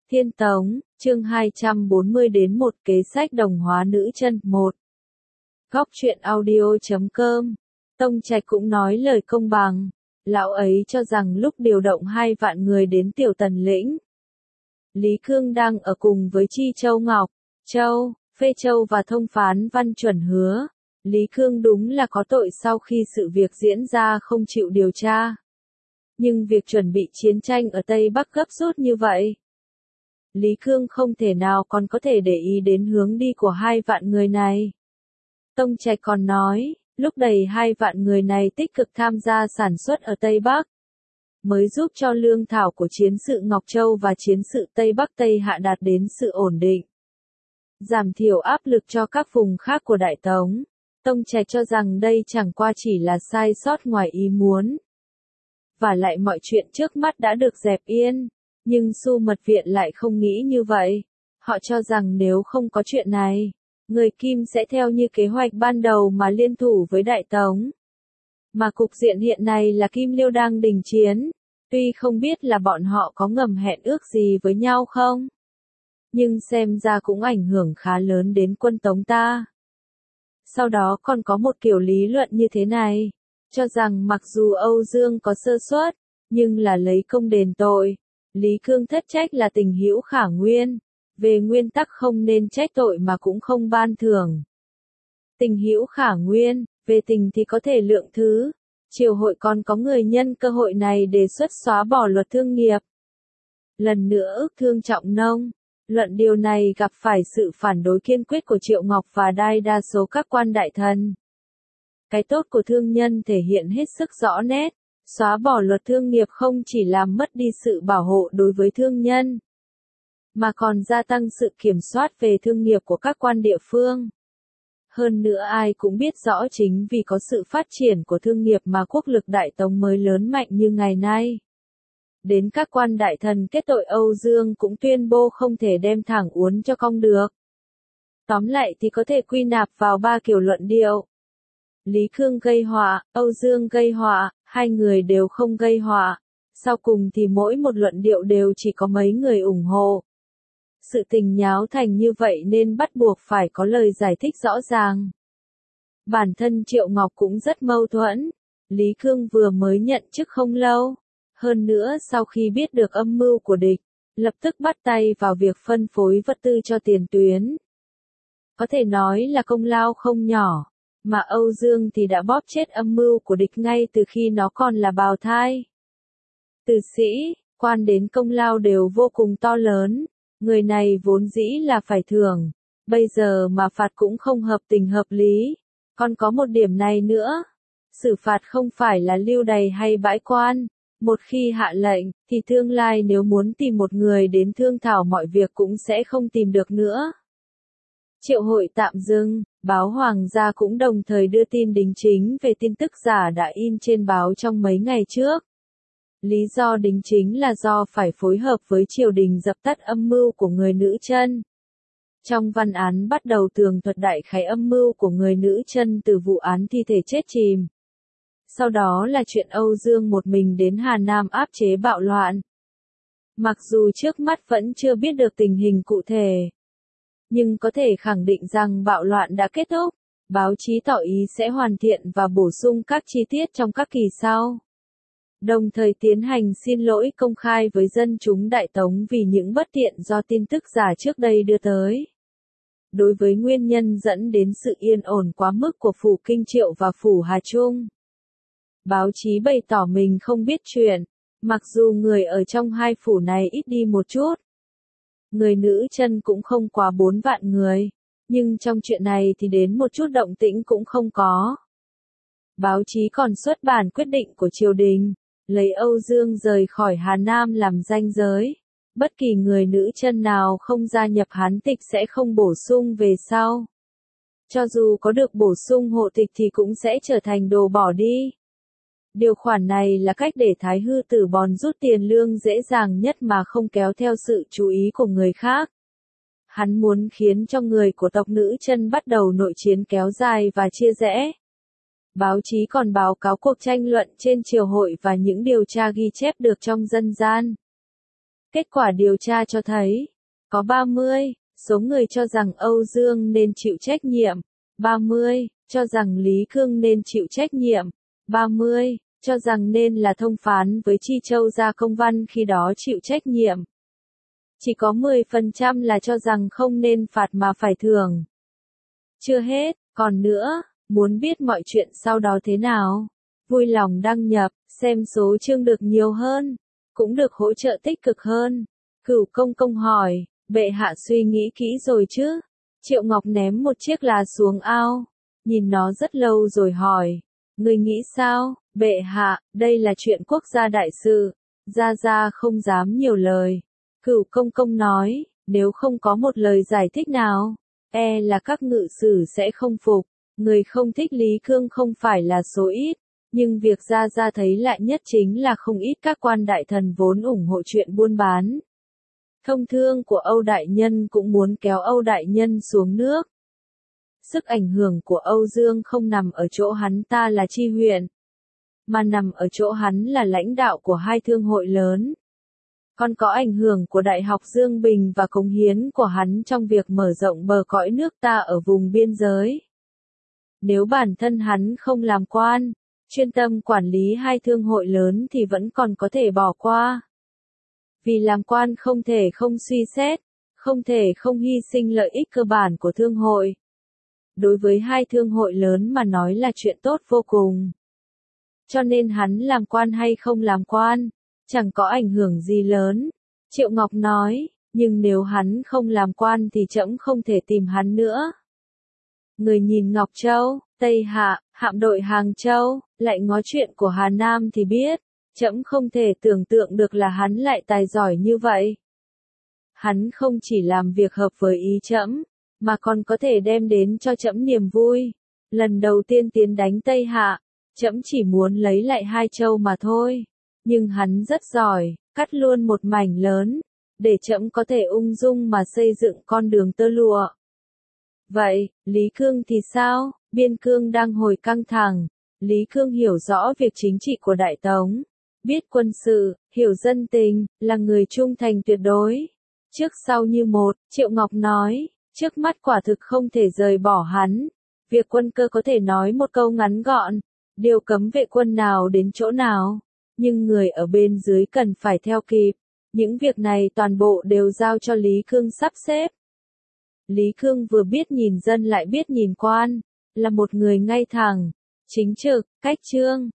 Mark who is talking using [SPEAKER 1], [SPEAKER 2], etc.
[SPEAKER 1] Thiên Tống, chương 240 đến một kế sách đồng hóa nữ chân 1. Góc truyện audio.com. Tông Trạch cũng nói lời công bằng. Lão ấy cho rằng lúc điều động 2 vạn người đến Tiểu Tần lĩnh, Lý Cương đang ở cùng với Chi Châu Ngọc, Châu, Phê Châu và thông phán Văn Chuẩn hứa. Lý Cương đúng là có tội sau khi sự việc diễn ra không chịu điều tra. Nhưng việc chuẩn bị chiến tranh ở Tây Bắc gấp rút như vậy, Lý Cương không thể nào còn có thể để ý đến hướng đi của 2 vạn người này. Tông Trạch còn nói, lúc đầy 2 vạn người này tích cực tham gia sản xuất ở Tây Bắc, mới giúp cho lương thảo của chiến sự Ngọc Châu và chiến sự Tây Bắc Tây Hạ đạt đến sự ổn định, giảm thiểu áp lực cho các vùng khác của Đại Tống. Tông Trạch cho rằng đây chẳng qua chỉ là sai sót ngoài ý muốn. Và lại mọi chuyện trước mắt đã được dẹp yên. Nhưng Su Mật Viện lại không nghĩ như vậy. Họ cho rằng nếu không có chuyện này, người Kim sẽ theo như kế hoạch ban đầu mà liên thủ với Đại Tống. Mà cục diện hiện nay là Kim Liêu đang đình chiến. Tuy không biết là bọn họ có ngầm hẹn ước gì với nhau không, nhưng xem ra cũng ảnh hưởng khá lớn đến quân Tống ta. Sau đó còn có một kiểu lý luận như thế này, cho rằng mặc dù Âu Dương có sơ suất, nhưng là lấy công đền tội. Lý Cương thất trách là tình hữu khả nguyên, về nguyên tắc không nên trách tội mà cũng không ban thưởng. Tình hữu khả nguyên, về tình thì có thể lượng thứ. Triều hội còn có người nhân cơ hội này đề xuất xóa bỏ luật thương nghiệp. Lần nữa ước thương trọng nông. Luận điều này gặp phải sự phản đối kiên quyết của Triệu Ngọc và đại đa số các quan đại thần. Cái tốt của thương nhân thể hiện hết sức rõ nét. Xóa bỏ luật thương nghiệp không chỉ làm mất đi sự bảo hộ đối với thương nhân, mà còn gia tăng sự kiểm soát về thương nghiệp của các quan địa phương. Hơn nữa ai cũng biết rõ chính vì có sự phát triển của thương nghiệp mà quốc lực Đại Tống mới lớn mạnh như ngày nay. Đến các quan đại thần kết tội Âu Dương cũng tuyên bố không thể đem thẳng uốn cho cong được. Tóm lại thì có thể quy nạp vào 3 kiểu luận điệu. Lý Cương gây họa, Âu Dương gây họa, 2 người đều không gây họa. Sau cùng thì mỗi một luận điệu đều chỉ có mấy người ủng hộ. Sự tình nháo thành như vậy nên bắt buộc phải có lời giải thích rõ ràng. Bản thân Triệu Ngọc cũng rất mâu thuẫn. Lý Cương vừa mới nhận chức không lâu. Hơn nữa sau khi biết được âm mưu của địch, lập tức bắt tay vào việc phân phối vật tư cho tiền tuyến. Có thể nói là công lao không nhỏ. Mà Âu Dương thì đã bóp chết âm mưu của địch ngay từ khi nó còn là bào thai. Từ sĩ, quan đến công lao đều vô cùng to lớn. Người này vốn dĩ là phải thưởng. Bây giờ mà phạt cũng không hợp tình hợp lý. Còn có một điểm này nữa. Xử phạt không phải là lưu đày hay bãi quan. Một khi hạ lệnh, thì tương lai nếu muốn tìm một người đến thương thảo mọi việc cũng sẽ không tìm được nữa. Triệu hội tạm dừng, báo Hoàng gia cũng đồng thời đưa tin đính chính về tin tức giả đã in trên báo trong mấy ngày trước. Lý do đính chính là do phải phối hợp với triều đình dập tắt âm mưu của người nữ chân. Trong văn án bắt đầu tường thuật đại khái âm mưu của người nữ chân từ vụ án thi thể chết chìm. Sau đó là chuyện Âu Dương một mình đến Hà Nam áp chế bạo loạn. Mặc dù trước mắt vẫn chưa biết được tình hình cụ thể, nhưng có thể khẳng định rằng bạo loạn đã kết thúc. Báo chí tỏ ý sẽ hoàn thiện và bổ sung các chi tiết trong các kỳ sau. Đồng thời tiến hành xin lỗi công khai với dân chúng Đại Tống vì những bất tiện do tin tức giả trước đây đưa tới. Đối với nguyên nhân dẫn đến sự yên ổn quá mức của phủ Kinh Triệu và phủ Hà Trung, báo chí bày tỏ mình không biết chuyện, mặc dù người ở trong 2 phủ này ít đi một chút. Người nữ chân cũng không quá 4 vạn người, nhưng trong chuyện này thì đến một chút động tĩnh cũng không có. Báo chí còn xuất bản quyết định của triều đình, lấy Âu Dương rời khỏi Hà Nam làm ranh giới. Bất kỳ người nữ chân nào không gia nhập Hán tịch sẽ không bổ sung về sau. Cho dù có được bổ sung hộ tịch thì cũng sẽ trở thành đồ bỏ đi. Điều khoản này là cách để Thái Hư Tử Bòn rút tiền lương dễ dàng nhất mà không kéo theo sự chú ý của người khác. Hắn muốn khiến cho người của tộc nữ chân bắt đầu nội chiến kéo dài và chia rẽ. Báo chí còn báo cáo cuộc tranh luận trên triều hội và những điều tra ghi chép được trong dân gian. Kết quả điều tra cho thấy, có 30 số người cho rằng Âu Dương nên chịu trách nhiệm, 30 cho rằng Lý Cương nên chịu trách nhiệm, 30 cho rằng nên là thông phán với Chi Châu ra công văn khi đó chịu trách nhiệm. Chỉ có 10% là cho rằng không nên phạt mà phải thưởng. Chưa hết, còn nữa, muốn biết mọi chuyện sau đó thế nào? Vui lòng đăng nhập, xem số chương được nhiều hơn, cũng được hỗ trợ tích cực hơn. Cửu Công Công hỏi, bệ hạ suy nghĩ kỹ rồi chứ? Triệu Ngọc ném một chiếc lá xuống ao, nhìn nó rất lâu rồi hỏi, người nghĩ sao, bệ hạ, đây là chuyện quốc gia đại sự, gia không dám nhiều lời. Cửu Công Công nói, nếu không có một lời giải thích nào, e là các ngự sử sẽ không phục. Người không thích Lý Cương không phải là số ít, nhưng việc gia thấy lại nhất chính là không ít các quan đại thần vốn ủng hộ chuyện buôn bán. Thông thương của Âu Đại Nhân cũng muốn kéo Âu Đại Nhân xuống nước. Sức ảnh hưởng của Âu Dương không nằm ở chỗ hắn ta là tri huyện, mà nằm ở chỗ hắn là lãnh đạo của hai thương hội lớn. Còn có ảnh hưởng của Đại học Dương Bình và cống hiến của hắn trong việc mở rộng bờ cõi nước ta ở vùng biên giới. Nếu bản thân hắn không làm quan, chuyên tâm quản lý hai thương hội lớn thì vẫn còn có thể bỏ qua. Vì làm quan không thể không suy xét, không thể không hy sinh lợi ích cơ bản của thương hội. Đối với hai thương hội lớn mà nói là chuyện tốt vô cùng. Cho nên hắn làm quan hay không làm quan, chẳng có ảnh hưởng gì lớn. Triệu Ngọc nói, nhưng nếu hắn không làm quan thì trẫm không thể tìm hắn nữa. Người nhìn Ngọc Châu, Tây Hạ, hạm đội Hàng Châu, lại ngó chuyện của Hà Nam thì biết, trẫm không thể tưởng tượng được là hắn lại tài giỏi như vậy. Hắn không chỉ làm việc hợp với ý trẫm, mà còn có thể đem đến cho trẫm niềm vui. Lần đầu tiên tiến đánh Tây Hạ, trẫm chỉ muốn lấy lại hai châu mà thôi. Nhưng hắn rất giỏi, cắt luôn một mảnh lớn, để trẫm có thể ung dung mà xây dựng con đường tơ lụa. Vậy, Lý Cương thì sao? Biên cương đang hồi căng thẳng. Lý Cương hiểu rõ việc chính trị của Đại Tống, biết quân sự, hiểu dân tình, là người trung thành tuyệt đối. Trước sau như một, Triệu Ngọc nói, trước mắt quả thực không thể rời bỏ hắn. Việc quân cơ có thể nói một câu ngắn gọn, điều cấm vệ quân nào đến chỗ nào, nhưng người ở bên dưới cần phải theo kịp. Những việc này toàn bộ đều giao cho Lý Cương sắp xếp. Lý Cương vừa biết nhìn dân lại biết nhìn quan, là một người ngay thẳng, chính trực, cách chương,